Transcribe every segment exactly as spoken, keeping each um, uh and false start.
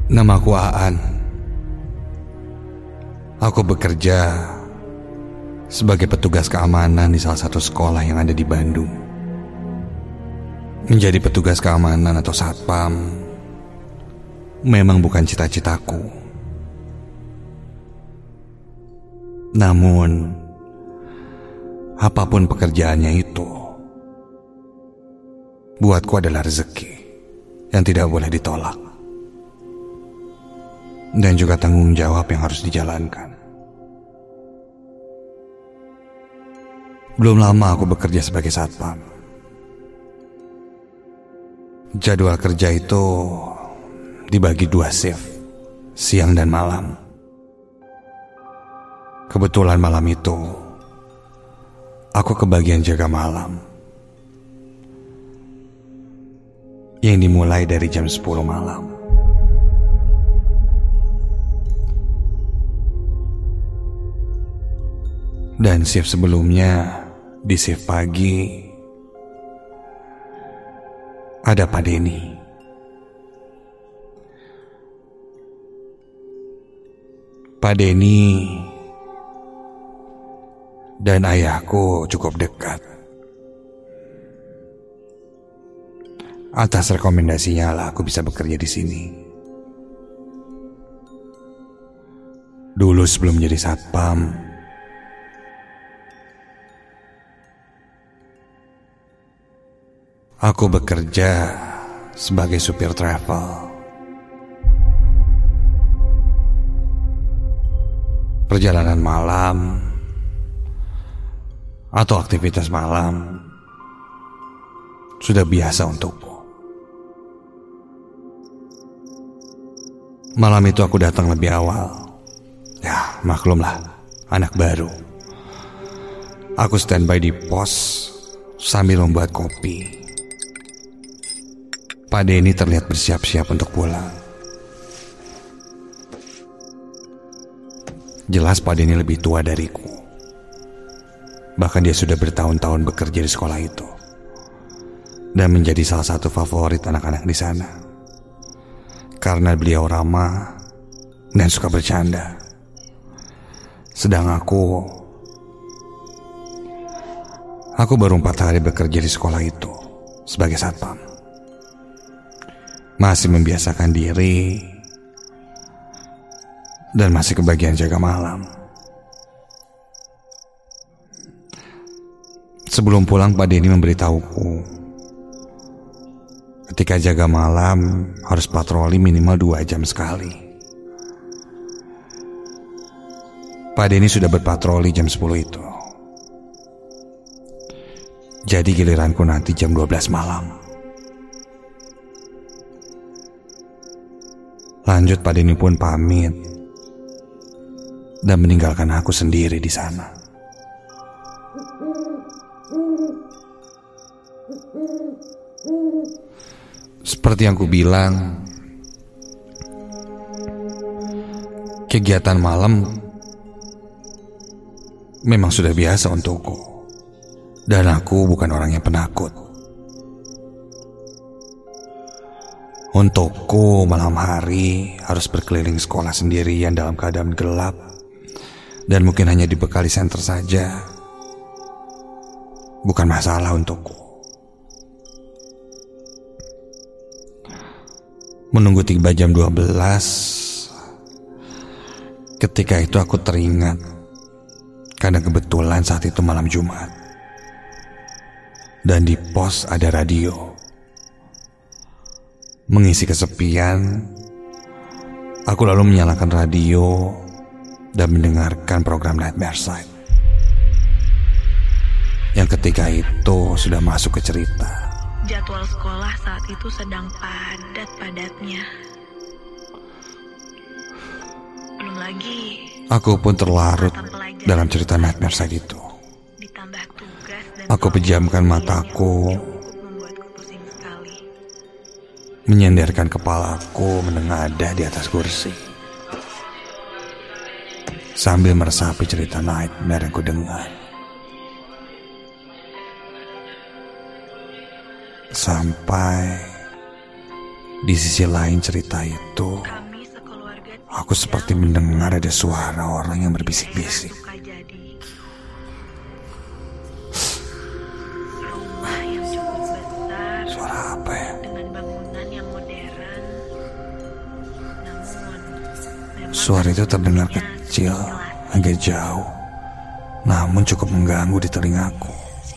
Namaku Aan. Aku bekerja sebagai petugas keamanan di salah satu sekolah yang ada di Bandung. Menjadi petugas keamanan atau satpam memang bukan cita-citaku. Namun, apapun pekerjaannya itu, buatku adalah rezeki yang tidak boleh ditolak. Dan juga tanggung jawab yang harus dijalankan. Belum lama aku bekerja sebagai satpam. Jadwal kerja itu dibagi dua shift, siang dan malam. Kebetulan malam itu aku kebagian jaga malam, yang dimulai dari jam sepuluh malam. Dan shift sebelumnya, di shift pagi, ada Pak Denny. Pak Denny dan ayahku cukup dekat. Atas rekomendasinya lah aku bisa bekerja di sini. Dulu sebelum jadi satpam, aku bekerja sebagai supir travel. Perjalanan malam atau aktivitas malam sudah biasa untukku. Malam itu aku datang lebih awal. Ya, maklumlah, anak baru. Aku standby di pos sambil membuat kopi. Pak Denny terlihat bersiap-siap untuk pulang. Jelas Pak Denny lebih tua dariku. Bahkan dia sudah bertahun-tahun bekerja di sekolah itu dan menjadi salah satu favorit anak-anak di sana. Karena beliau ramah dan suka bercanda. Sedang aku Aku baru empat hari bekerja di sekolah itu sebagai satpam. Masih membiasakan diri dan masih kebagian jaga malam. Sebelum pulang Pak Denny memberitahuku ketika jaga malam harus patroli minimal dua jam sekali. Pak Denny sudah berpatroli jam sepuluh itu. Jadi giliranku nanti jam dua belas malam. Lanjut Pak Denny pun pamit dan meninggalkan aku sendiri di sana. Seperti yang ku bilang, kegiatan malam memang sudah biasa untukku. Dan aku bukan orang yang penakut. Untukku malam hari harus berkeliling sekolah sendirian dalam keadaan gelap dan mungkin hanya dibekali senter saja bukan masalah untukku. Menunggu tiba jam dua belas, ketika itu aku teringat karena kebetulan saat itu malam Jumat dan di pos ada radio. Mengisi kesepian, aku lalu menyalakan radio dan mendengarkan program Nightmare Side yang ketika itu sudah masuk ke cerita. Jadwal sekolah saat itu sedang padat-padatnya. Belum lagi aku pun terlarut dalam cerita Nightmare Side itu. Aku pejamkan mataku, menyandarkan kepalaku menengadah di atas kursi, sambil meresapi cerita nightmare yang ku dengar. Sampai di sisi lain cerita itu Aku seperti mendengar ada suara orang yang berbisik-bisik. Rumah yang cukup besar. Suara apa ya? Dengan bangunan yang modern. Namun, memang Suara itu terdengar kecil, agak jauh, namun cukup mengganggu di telingaku.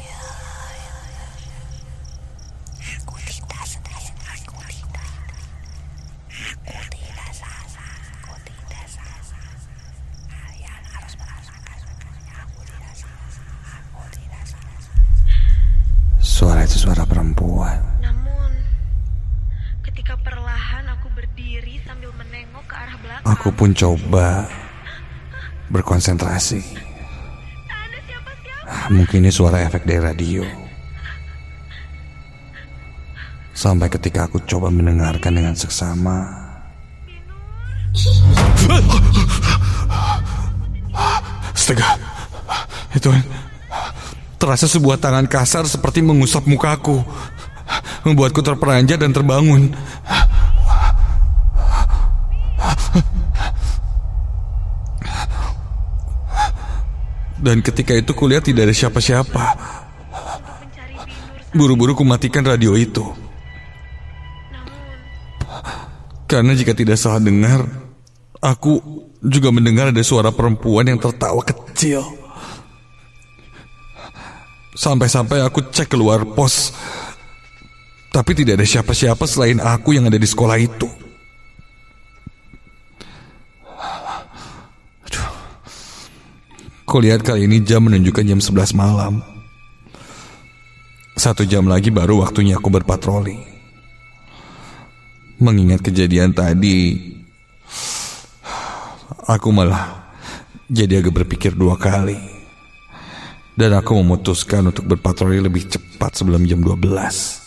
Suara itu suara perempuan. Namun, ketika perlahan aku berdiri sambil menengok ke arah belakang. Aku pun coba berkonsentrasi. Tak ada siapa-siapa. Ah, Mungkin ini suara efek dari radio. Sampai ketika aku coba mendengarkan dengan seksama. Astaga, itu terasa sebuah tangan kasar seperti mengusap mukaku, membuatku terperanjat dan terbangun. Dan ketika itu kulihat tidak ada siapa-siapa. Buru-buru kumatikan radio itu. Karena jika tidak salah dengar, aku juga mendengar ada suara perempuan yang tertawa kecil. Sampai-sampai aku cek keluar pos, tapi tidak ada siapa-siapa selain aku yang ada di sekolah itu. Aduh. Kulihat kali ini jam menunjukkan jam sebelas malam. Satu jam lagi baru waktunya aku berpatroli. Mengingat kejadian tadi, aku malah jadi agak berpikir dua kali. Dan aku memutuskan untuk berpatroli lebih cepat sebelum jam dua belas.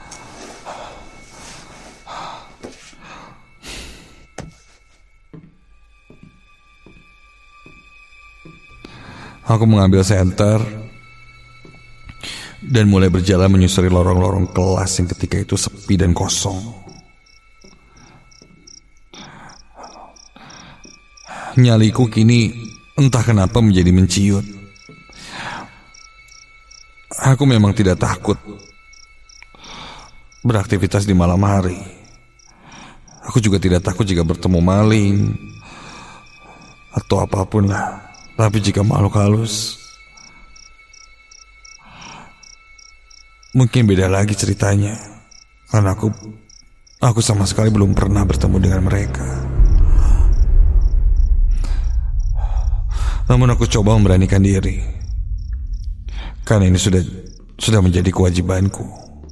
Aku mengambil senter dan mulai berjalan menyusuri lorong-lorong kelas yang ketika itu sepi dan kosong. Nyaliku kini entah kenapa menjadi menciut. Aku memang tidak takut beraktivitas di malam hari. Aku juga tidak takut jika bertemu maling atau apapun lah. Tapi jika makhluk halus, mungkin beda lagi ceritanya. Karena aku Aku sama sekali belum pernah bertemu dengan mereka. Namun aku coba memberanikan diri. Karena ini sudah sudah menjadi kewajibanku.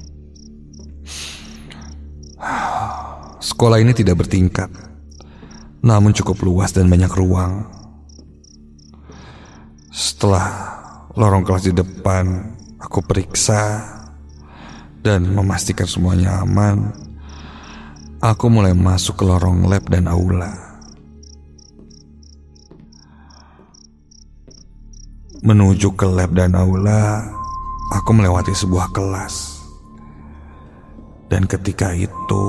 Sekolah ini tidak bertingkat, namun cukup luas dan banyak ruang. Setelah lorong kelas di depan aku periksa dan memastikan semuanya aman, aku mulai masuk ke lorong lab dan aula. Menuju ke lab dan aula, aku melewati sebuah kelas. Dan ketika itu,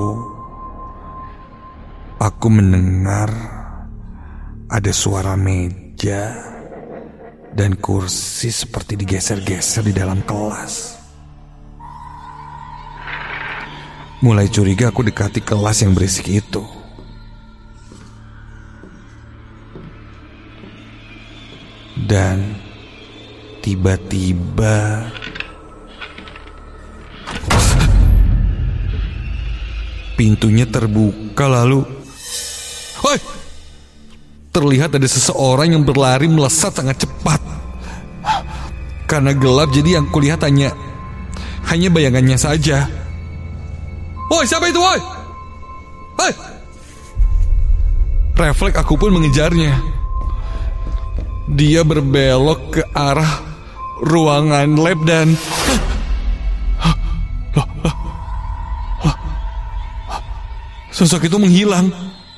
aku mendengar ada suara meja dan kursi seperti digeser-geser di dalam kelas. Mulai curiga aku dekati kelas yang berisik itu. Dan tiba-tiba pintunya terbuka lalu Woi! Terlihat ada seseorang yang berlari melesat sangat cepat. Karena gelap jadi yang kulihat hanya Hanya bayangannya saja. Woi, siapa itu, woi? Woi! Refleks aku pun mengejarnya. Dia berbelok ke arah ruangan lab dan sosok itu menghilang.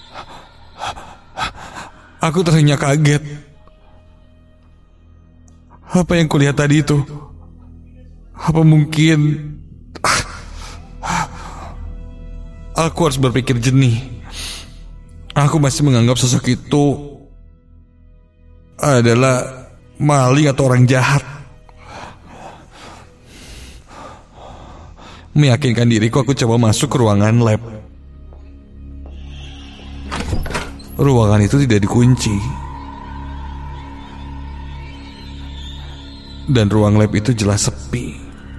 Aku terhenyak kaget. Apa yang kulihat tadi itu? Apa mungkin aku harus berpikir jernih. Aku masih menganggap sosok itu adalah maling atau orang jahat. Meyakinkan diriku, aku coba masuk ke ruangan lab. Ruangan itu tidak dikunci. Dan ruang lab itu jelas sepi.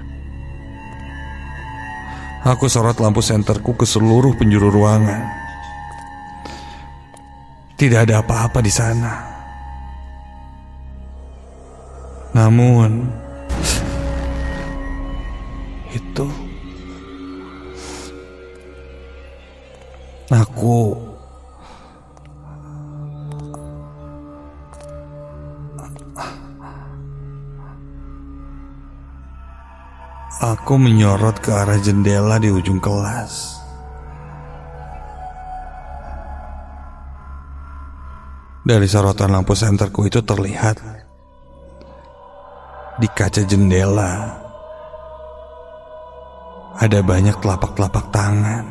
Aku sorot lampu senterku ke seluruh penjuru ruangan. Tidak ada apa-apa di sana. Namun itu aku Aku menyorot ke arah jendela di ujung kelas. Dari sorotan lampu senterku itu terlihat di kaca jendela ada banyak telapak-telapak tangan.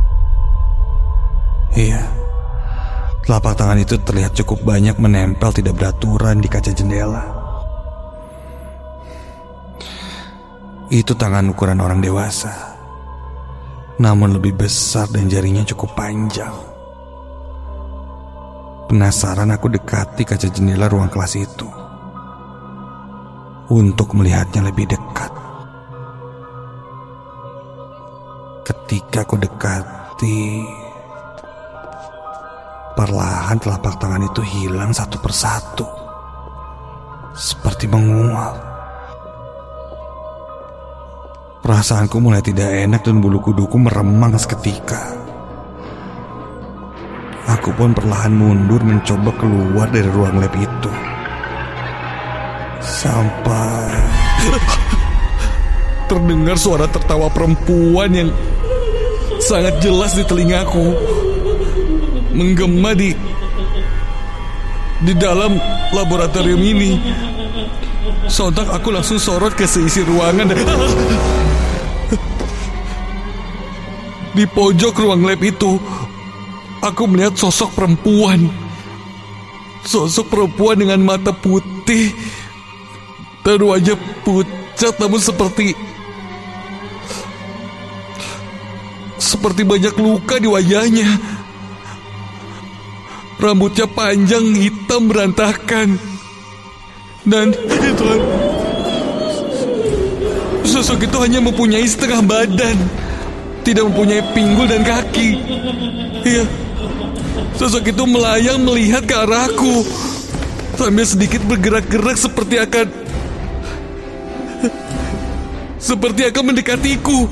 Iya, telapak tangan itu terlihat cukup banyak menempel tidak beraturan di kaca jendela. Itu tangan ukuran orang dewasa, namun lebih besar dan jarinya cukup panjang. Penasaran, aku dekati kaca jendela ruang kelas itu untuk melihatnya lebih dekat. Ketika aku dekati, perlahan telapak tangan itu hilang satu persatu, seperti menguap. Perasaanku mulai tidak enak dan bulu kuduku meremang seketika. Aku pun perlahan mundur mencoba keluar dari ruang lab itu. Sampai terdengar suara tertawa perempuan yang sangat jelas di telingaku, menggema di di dalam laboratorium ini. Sontak aku langsung sorot ke seisi ruangan dan di pojok ruang lab itu, aku melihat sosok perempuan. Sosok perempuan dengan mata putih dan wajah pucat, namun seperti Seperti banyak luka di wajahnya. Rambutnya panjang, hitam, berantakan. Dan Tuhan, sosok itu hanya mempunyai setengah badan, tidak mempunyai pinggul dan kaki. Iya, sosok itu melayang melihat ke arahku sambil sedikit bergerak-gerak seperti akan Seperti akan mendekatiku.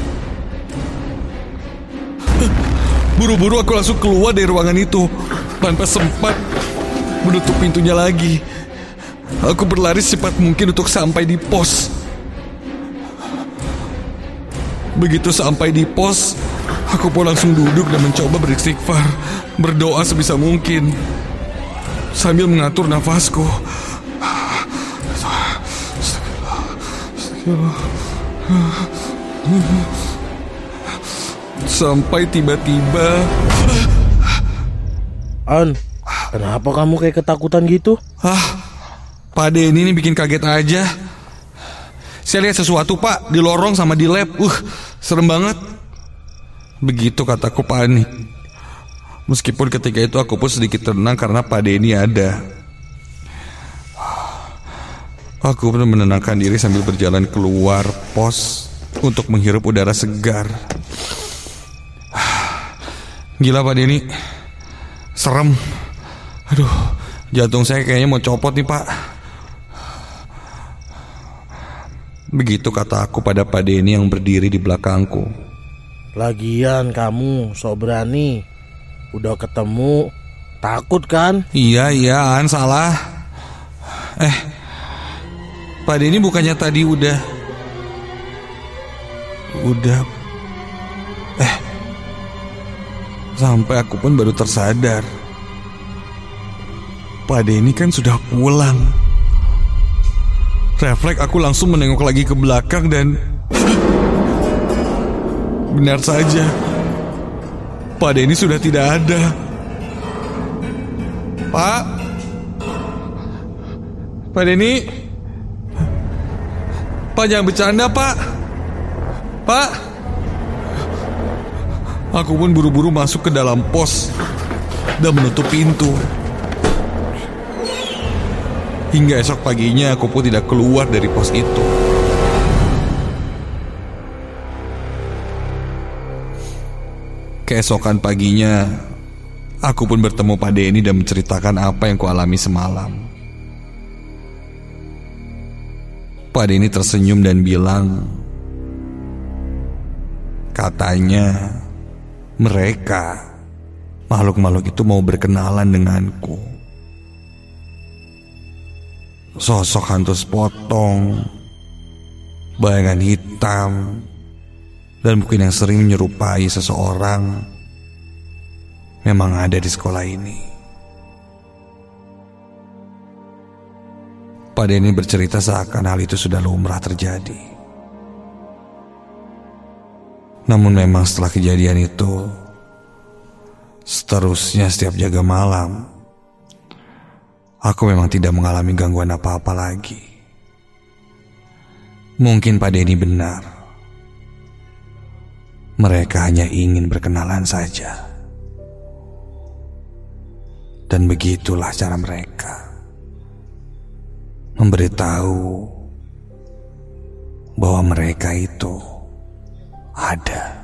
Buru-buru aku langsung keluar dari ruangan itu tanpa sempat menutup pintunya lagi. Aku berlari secepat mungkin untuk sampai di pos. Begitu sampai di pos, aku pun langsung duduk dan mencoba beristighfar, berdoa sebisa mungkin sambil mengatur nafasku. Sampai tiba-tiba, An, kenapa kamu kayak ketakutan gitu? Ah, Pak Denny ini bikin kaget aja. Saya lihat sesuatu, Pak, di lorong sama di lab. Uh, serem banget. Begitu kataku panik. Meskipun ketika itu aku pun sedikit tenang karena Pak Denny ada. Aku pun menenangkan diri sambil berjalan keluar pos untuk menghirup udara segar. Gila Pak Denny, serem. Aduh, jantung saya kayaknya mau copot nih Pak. Begitu kata aku pada Pak Denny yang berdiri di belakangku. Lagian kamu sok berani, udah ketemu, takut kan? Iya, iya, An salah. Eh, Pak Denny bukannya tadi udah Udah Eh Sampai aku pun baru tersadar Pak Denny kan sudah pulang. Refleks aku langsung menengok lagi ke belakang dan benar saja, Pak Denny sudah tidak ada. Pak, Pak Denny, Pak jangan bercanda Pak. Pak. Aku pun buru-buru masuk ke dalam pos dan menutup pintu. Hingga esok paginya aku pun tidak keluar dari pos itu. Keesokan paginya, aku pun bertemu Pak Denny dan menceritakan apa yang kualami semalam. Pak Denny tersenyum dan bilang, katanya mereka, makhluk-makhluk itu mau berkenalan denganku. Sosok hantu sepotong, bayangan hitam, dan mungkin yang sering menyerupai seseorang memang ada di sekolah ini. Pak Denny bercerita seakan hal itu sudah lumrah terjadi. Namun memang setelah kejadian itu, seterusnya setiap jaga malam, aku memang tidak mengalami gangguan apa-apa lagi. Mungkin Pak Denny benar. Mereka hanya ingin berkenalan saja. Dan begitulah cara mereka memberitahu bahwa mereka itu ada.